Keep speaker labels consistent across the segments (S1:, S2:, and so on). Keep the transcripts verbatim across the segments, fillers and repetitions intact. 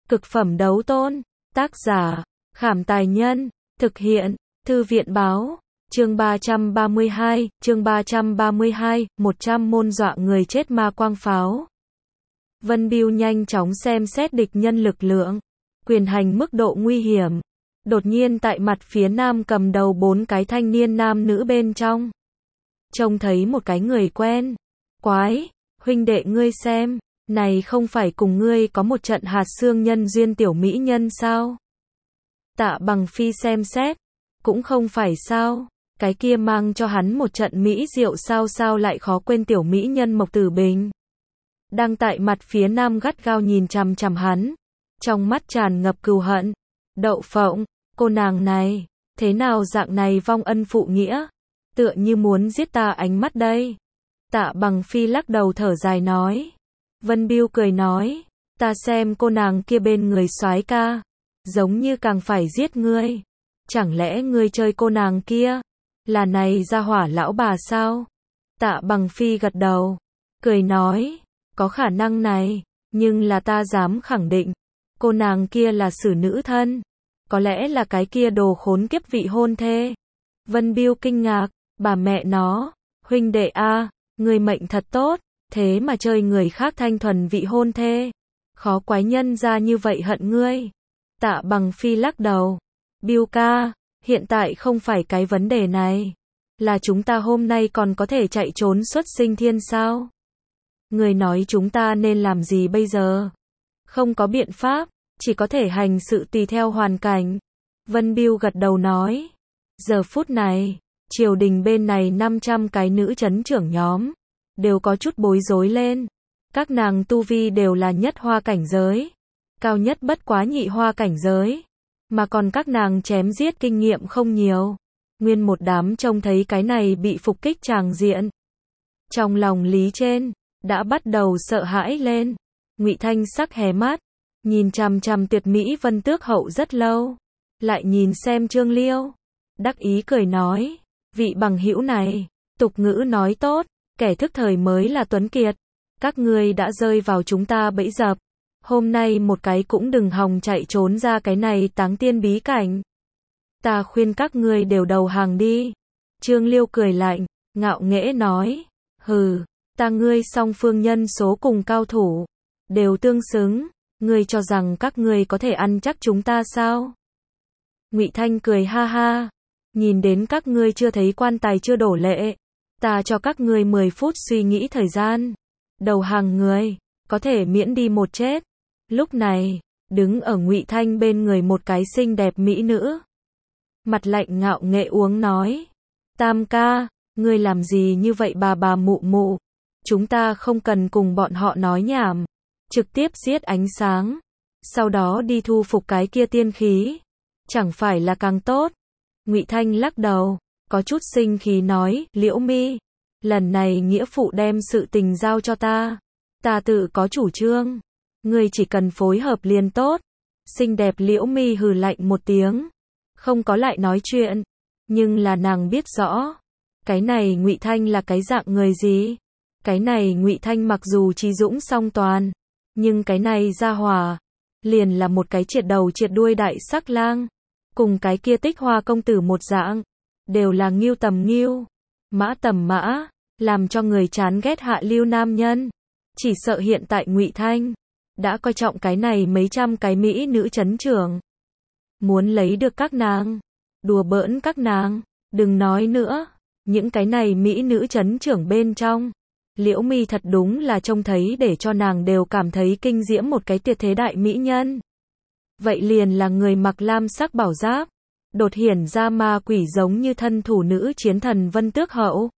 S1: Cực phẩm đấu tôn. Tác giả, Khảm Tài Nhân. Thực hiện, Thư viện Báo. Chương ba trăm ba mươi hai, chương ba trăm ba mươi hai, một trăm môn dọa người chết ma quang pháo. Vân Bưu nhanh chóng xem xét địch nhân lực lượng, quyền hành mức độ nguy hiểm. Đột nhiên tại mặt phía nam cầm đầu bốn cái thanh niên nam nữ bên trong. Trông thấy một cái người quen. Quái, huynh đệ ngươi xem, này không phải cùng ngươi có một trận hạt xương nhân duyên tiểu mỹ nhân sao? Tạ Bằng Phi xem xét, cũng không phải sao, cái kia mang cho hắn một trận mỹ diệu sao sao lại khó quên tiểu mỹ nhân Mộc Tử Bình. Đang tại mặt phía nam gắt gao nhìn chằm chằm hắn, trong mắt tràn ngập cừu hận. Đậu Phộng, cô nàng này, thế nào dạng này vong ân phụ nghĩa, tựa như muốn giết ta ánh mắt đây. Tạ Bằng Phi lắc đầu thở dài nói. Vân Bưu cười nói, ta xem cô nàng kia bên người soái ca, giống như càng phải giết ngươi. Chẳng lẽ ngươi chơi cô nàng kia, là này ra hỏa lão bà sao? Tạ Bằng Phi gật đầu, cười nói, có khả năng này, nhưng là ta dám khẳng định, cô nàng kia là xử nữ thân, có lẽ là cái kia đồ khốn kiếp vị hôn thê. Vân Bưu kinh ngạc, bà mẹ nó, huynh đệ a, ngươi mệnh thật tốt, thế mà chơi người khác thanh thuần vị hôn thê, khó quái nhân ra như vậy hận ngươi. Tạ Bằng Phi lắc đầu, Bưu ca, hiện tại không phải cái vấn đề này, là chúng ta hôm nay còn có thể chạy trốn xuất sinh thiên sao? Người nói chúng ta nên làm gì bây giờ? Không có biện pháp, chỉ có thể hành sự tùy theo hoàn cảnh. Vân Bưu gật đầu nói, giờ phút này, triều đình bên này năm trăm cái nữ chấn trưởng nhóm, đều có chút bối rối lên. Các nàng tu vi đều là nhất hoa cảnh giới, cao nhất bất quá nhị hoa cảnh giới, mà còn các nàng chém giết kinh nghiệm không nhiều. Nguyên một đám trông thấy cái này bị phục kích tràng diện, trong lòng lý trên đã bắt đầu sợ hãi lên. Ngụy Thanh sắc hé mắt, nhìn chằm chằm Tuyệt mỹ Vân Tước hậu rất lâu, lại nhìn xem Trương Liêu, đắc ý cười nói, vị bằng hữu này, tục ngữ nói tốt, kẻ thức thời mới là tuấn kiệt, các ngươi đã rơi vào chúng ta bẫy dập, hôm nay một cái cũng đừng hòng chạy trốn ra cái này táng tiên bí cảnh. Ta khuyên các ngươi đều đầu hàng đi. Trương Liêu cười lạnh, ngạo nghễ nói, hừ, ta ngươi song phương nhân số cùng cao thủ, đều tương xứng, ngươi cho rằng các ngươi có thể ăn chắc chúng ta sao? Ngụy Thanh cười ha ha, nhìn đến các ngươi chưa thấy quan tài chưa đổ lệ, ta cho các ngươi mười phút suy nghĩ thời gian, đầu hàng người, có thể miễn đi một chết. Lúc này, đứng ở Ngụy Thanh bên người một cái xinh đẹp mỹ nữ, mặt lạnh ngạo nghễ uống nói, Tam ca, ngươi làm gì như vậy bà bà mụ mụ, chúng ta không cần cùng bọn họ nói nhảm, trực tiếp giết ánh sáng, sau đó đi thu phục cái kia tiên khí, chẳng phải là càng tốt. Ngụy Thanh lắc đầu, có chút sinh khí nói, Liễu Mi, lần này nghĩa phụ đem sự tình giao cho ta, ta tự có chủ trương, ngươi chỉ cần phối hợp liền tốt. Xinh đẹp Liễu Mi hừ lạnh một tiếng, không có lại nói chuyện, nhưng là nàng biết rõ, cái này Ngụy Thanh là cái dạng người gì. Cái này Ngụy Thanh mặc dù trí dũng song toàn, nhưng cái này ra hỏa, liền là một cái triệt đầu triệt đuôi đại sắc lang, cùng cái kia Tích Hoa công tử một dạng, đều là nghiêu tầm nghiêu, mã tầm mã, làm cho người chán ghét hạ lưu nam nhân. Chỉ sợ hiện tại Ngụy Thanh đã coi trọng cái này mấy trăm cái mỹ nữ chấn trưởng, muốn lấy được các nàng, đùa bỡn các nàng. Đừng nói nữa, những cái này mỹ nữ chấn trưởng bên trong, Liễu Mi thật đúng là trông thấy để cho nàng đều cảm thấy kinh diễm một cái tuyệt thế đại mỹ nhân. Vậy liền là người mặc lam sắc bảo giáp, đột hiển ra ma quỷ giống như thân thủ nữ chiến thần Vân Tước hậu.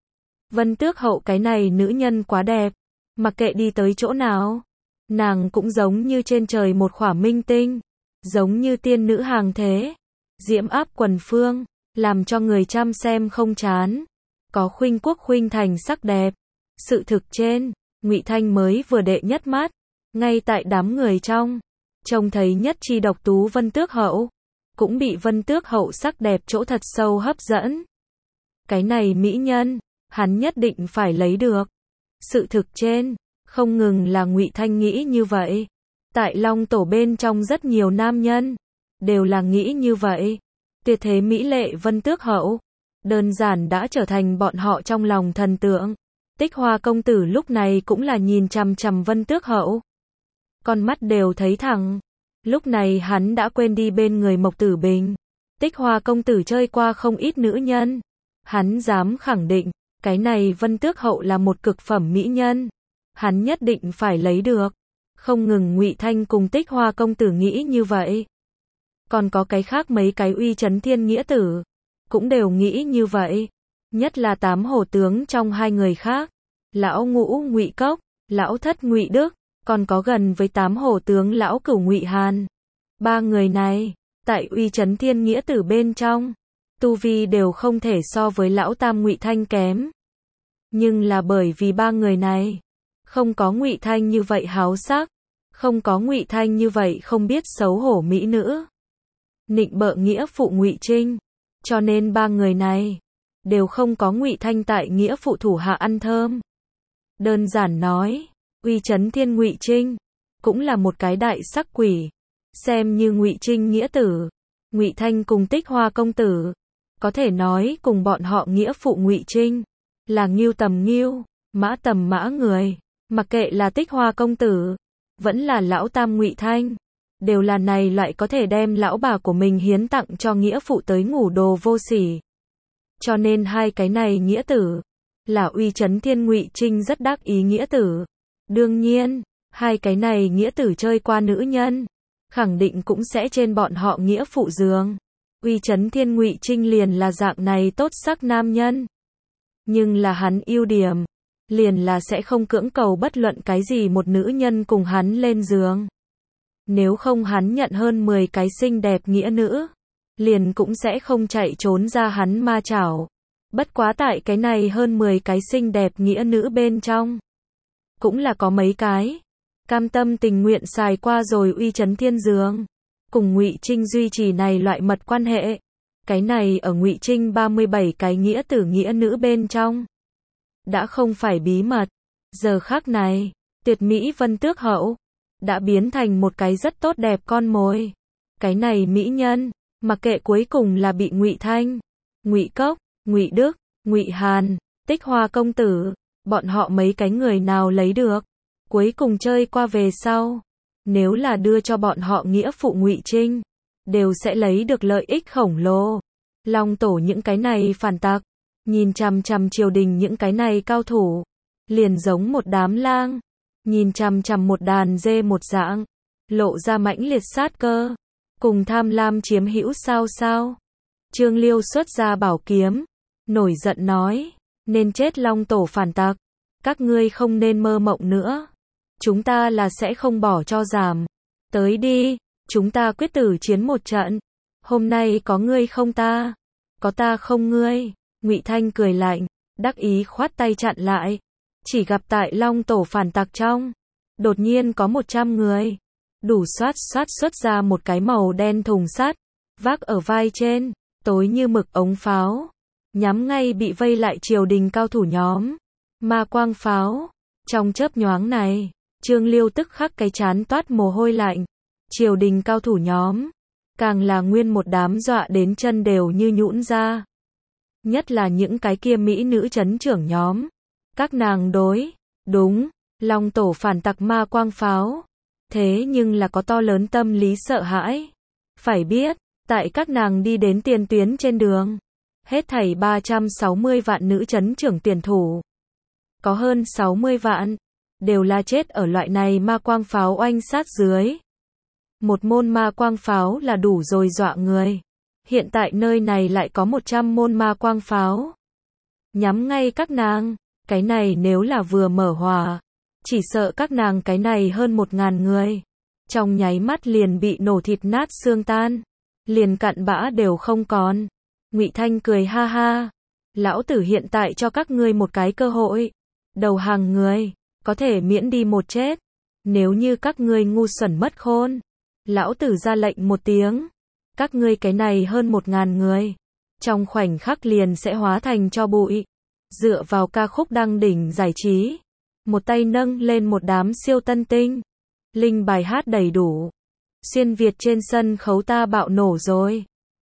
S1: Vân Tước hậu cái này nữ nhân quá đẹp, mặc kệ đi tới chỗ nào, nàng cũng giống như trên trời một khỏa minh tinh, giống như tiên nữ hàng thế, diễm áp quần phương, làm cho người chăm xem không chán, có khuynh quốc khuynh thành sắc đẹp. Sự thực trên, Ngụy Thanh mới vừa đệ nhất mắt, ngay tại đám người trong, trông thấy nhất chi độc tú Vân Tước hậu, cũng bị Vân Tước hậu sắc đẹp chỗ thật sâu hấp dẫn. Cái này mỹ nhân, hắn nhất định phải lấy được. Sự thực trên, không ngừng là Ngụy Thanh nghĩ như vậy, Tại Long Tổ bên trong rất nhiều nam nhân, đều là nghĩ như vậy. Tuyệt thế mỹ lệ Vân Tước Hậu, đơn giản đã trở thành bọn họ trong lòng thần tượng. Tích Hoa công tử lúc này cũng là nhìn chằm chằm Vân Tước Hậu. Con mắt đều thấy thẳng. Lúc này hắn đã quên đi bên người Mộc Tử Bình. Tích Hoa công tử chơi qua không ít nữ nhân. Hắn dám khẳng định, cái này Vân Tước Hậu là một cực phẩm mỹ nhân. Hắn nhất định phải lấy được. Không ngừng Ngụy Thanh cùng Tích Hoa công tử nghĩ như vậy. Còn có cái khác mấy cái uy chấn thiên nghĩa tử, cũng đều nghĩ như vậy. Nhất là tám hổ tướng trong hai người khác. Lão ngũ Ngụy Cốc, lão thất Ngụy Đức, còn có gần với tám hổ tướng lão cửu Ngụy Hàn. Ba người này, tại uy chấn thiên nghĩa tử bên trong, tu vi đều không thể so với lão tam Ngụy Thanh kém. Nhưng là bởi vì ba người này, không có Ngụy Thanh như vậy háo sắc, không có Ngụy Thanh như vậy không biết xấu hổ mỹ nữ. Nịnh bợ nghĩa phụ Ngụy Trinh, cho nên ba người này đều không có Ngụy Thanh tại nghĩa phụ thủ hạ ăn thơm. Đơn giản nói, uy chấn thiên Ngụy Trinh cũng là một cái đại sắc quỷ, xem như Ngụy Trinh nghĩa tử, Ngụy Thanh cùng Tích Hoa công tử, có thể nói cùng bọn họ nghĩa phụ Ngụy Trinh là ngưu tầm ngưu, mã tầm mã người, mặc kệ là Tích Hoa công tử, vẫn là lão tam Ngụy Thanh, đều là này loại có thể đem lão bà của mình hiến tặng cho nghĩa phụ tới ngủ đồ vô sỉ. Cho nên hai cái này nghĩa tử, là uy chấn thiên Ngụy Trinh rất đắc ý nghĩa tử. Đương nhiên, hai cái này nghĩa tử chơi qua nữ nhân, khẳng định cũng sẽ trên bọn họ nghĩa phụ giường. Uy chấn thiên Ngụy Trinh liền là dạng này tốt sắc nam nhân. Nhưng là hắn ưu điểm, liền là sẽ không cưỡng cầu bất luận cái gì một nữ nhân cùng hắn lên giường. Nếu không hắn nhận hơn mười cái xinh đẹp nghĩa nữ, liền cũng sẽ không chạy trốn ra hắn ma chảo. Bất quá tại cái này hơn mười cái xinh đẹp nghĩa nữ bên trong, cũng là có mấy cái cam tâm tình nguyện xài qua rồi uy chấn thiên giường, cùng Ngụy Trinh duy trì này loại mật quan hệ. Cái này ở Ngụy Trinh ba mươi bảy cái nghĩa tử nghĩa nữ bên trong, đã không phải bí mật. Giờ khắc này, tuyệt mỹ Vân Tước Hậu đã biến thành một cái rất tốt đẹp con mồi. Cái này mỹ nhân, mặc kệ cuối cùng là bị Ngụy Thanh, Ngụy Cốc, Ngụy Đức, Ngụy Hàn, Tích Hoa công tử, bọn họ mấy cái người nào lấy được, cuối cùng chơi qua về sau, nếu là đưa cho bọn họ nghĩa phụ Ngụy Trinh, đều sẽ lấy được lợi ích khổng lồ. Long Tổ những cái này phản tặc, nhìn chằm chằm triều đình những cái này cao thủ, liền giống một đám lang, nhìn chằm chằm một đàn dê một dạng, lộ ra mãnh liệt sát cơ, cùng tham lam chiếm hữu sao sao. Trương Liêu xuất ra bảo kiếm, nổi giận nói, nên chết Long Tổ phản tặc, các ngươi không nên mơ mộng nữa, chúng ta là sẽ không bỏ cho giảm, tới đi, chúng ta quyết tử chiến một trận, hôm nay có ngươi không ta, có ta không ngươi. Ngụy Thanh cười lạnh, đắc ý khoát tay chặn lại, chỉ gặp tại Long Tổ phản tặc trong, đột nhiên có một trăm người, đủ xoát xoát xuất ra một cái màu đen thùng sắt, vác ở vai trên, tối như mực ống pháo, nhắm ngay bị vây lại triều đình cao thủ nhóm. Ma quang pháo, trong chớp nhoáng này, Trương Liêu tức khắc cái chán toát mồ hôi lạnh, triều đình cao thủ nhóm, càng là nguyên một đám dọa đến chân đều như nhũn ra. Nhất là những cái kia mỹ nữ chấn trưởng nhóm, các nàng đối, đúng, Long Tổ phản tặc ma quang pháo, thế nhưng là có to lớn tâm lý sợ hãi. Phải biết, tại các nàng đi đến tiền tuyến trên đường, hết thảy ba trăm sáu mươi vạn nữ chấn trưởng tiền thủ, có hơn sáu mươi vạn, đều là chết ở loại này ma quang pháo oanh sát dưới. Một môn ma quang pháo là đủ rồi dọa người. Hiện tại nơi này lại có một trăm môn ma quang pháo, nhắm ngay các nàng, cái này nếu là vừa mở hỏa, chỉ sợ các nàng cái này hơn một ngàn người, trong nháy mắt liền bị nổ thịt nát xương tan, liền cặn bã đều không còn. Ngụy Thanh cười ha ha, lão tử hiện tại cho các ngươi một cái cơ hội, đầu hàng người, có thể miễn đi một chết, nếu như các ngươi ngu xuẩn mất khôn, lão tử ra lệnh một tiếng, các ngươi cái này hơn một ngàn người, trong khoảnh khắc liền sẽ hóa thành tro bụi. Dựa vào ca khúc đăng đỉnh giải trí, một tay nâng lên một đám siêu tân tinh, Linh bài hát đầy đủ. Xuyên Việt trên sân khấu ta bạo nổ rồi.